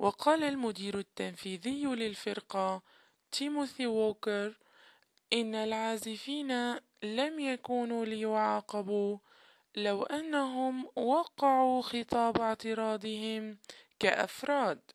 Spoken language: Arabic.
وقال المدير التنفيذي للفرقة تيموثي ووكر: إن العازفين لم يكونوا ليعاقبوا لو أنهم وقعوا خطاب اعتراضهم كأفراد.